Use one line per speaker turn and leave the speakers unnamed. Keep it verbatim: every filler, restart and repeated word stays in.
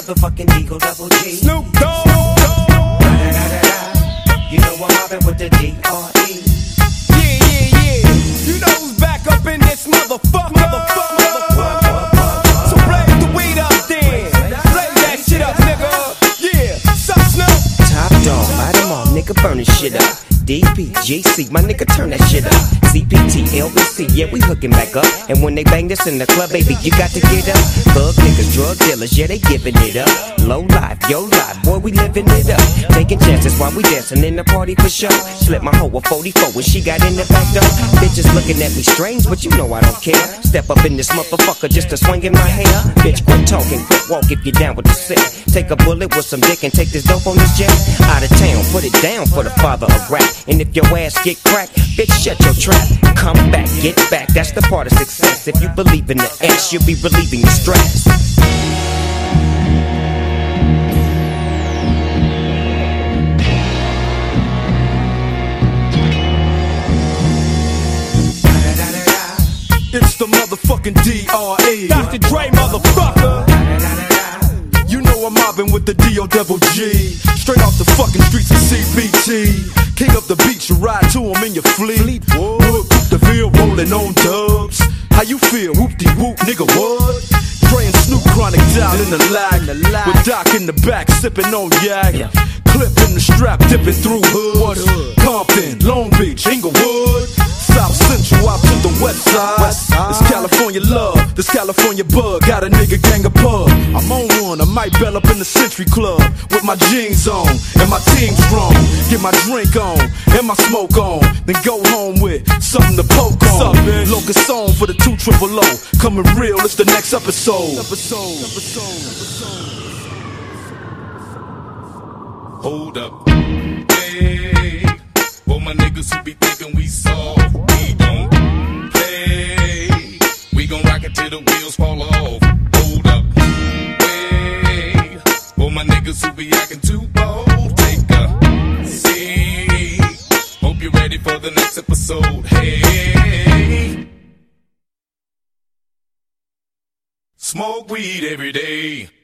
motherfucking Eagle Double G.
Snoop Dogg.
You know I'm mobbing with the D R E.
Yeah, yeah, yeah. You know who's back up in this motherfucker. Motherfucker, motherfucker. So blaze the weed up then. Blaze that shit up, nigga. Yeah, sup, Snoop?
Top dog, light 'em all, nigga, burn this shit up. D P, G C, my nigga, turn that shit up. C P T, L B C, yeah, we hooking back up. And when they bang this in the club, baby, you got to get up. Thug niggas, drug dealers, yeah, they giving it up. Low life, yo life, boy, we living it up. Taking chances while we dancing in the party for sure. Slip my hoe a forty-four when she got in the back door. Bitches looking at me strange, but you know I don't care. Step up in this motherfucker just to swing in my hair. Bitch, quit talking, quit walk if you're down with the sick. Take a bullet with some dick and take this dope on this jet. Out of town, put it down for the father of rap. And if your ass get cracked, bitch, shut your trap. Come back, get back, that's the part of success. If you believe in the ass, you'll be relieving the stress.
It's the motherfucking D R E. Doctor Dre, motherfucker. You know I'm mobbing with the D O double G. Straight off the fucking streets of C B T. King up the beach, you ride to him in your fleet. Whoop, the field rolling on dubs. How you feel? Whoop-de-whoop, nigga, what? Dre and Snoop Chronic down in the lag. With Doc in the back, sipping on yak. Clip in the strap, dipping through hoods. Compton, Long Beach, Inglewood. South Central out to the west side. West side. This California love, this California bug. Got a nigga gang of pub. I'm on one, I might bell up in the Century Club. With my jeans on, and my team strong. Get my drink on, and my smoke on. Then go home with something to poke on. Locust song for the two triple O. Coming real, it's the next episode. Episode, episode, episode.
Hold up, hey. For my niggas who be thinking we soft, we don't play. We gon' rock it till the wheels fall off. Hold up, hey. For my niggas who be acting too bold, take a seat. Hope you're ready for the next episode. Hey, smoke weed every day.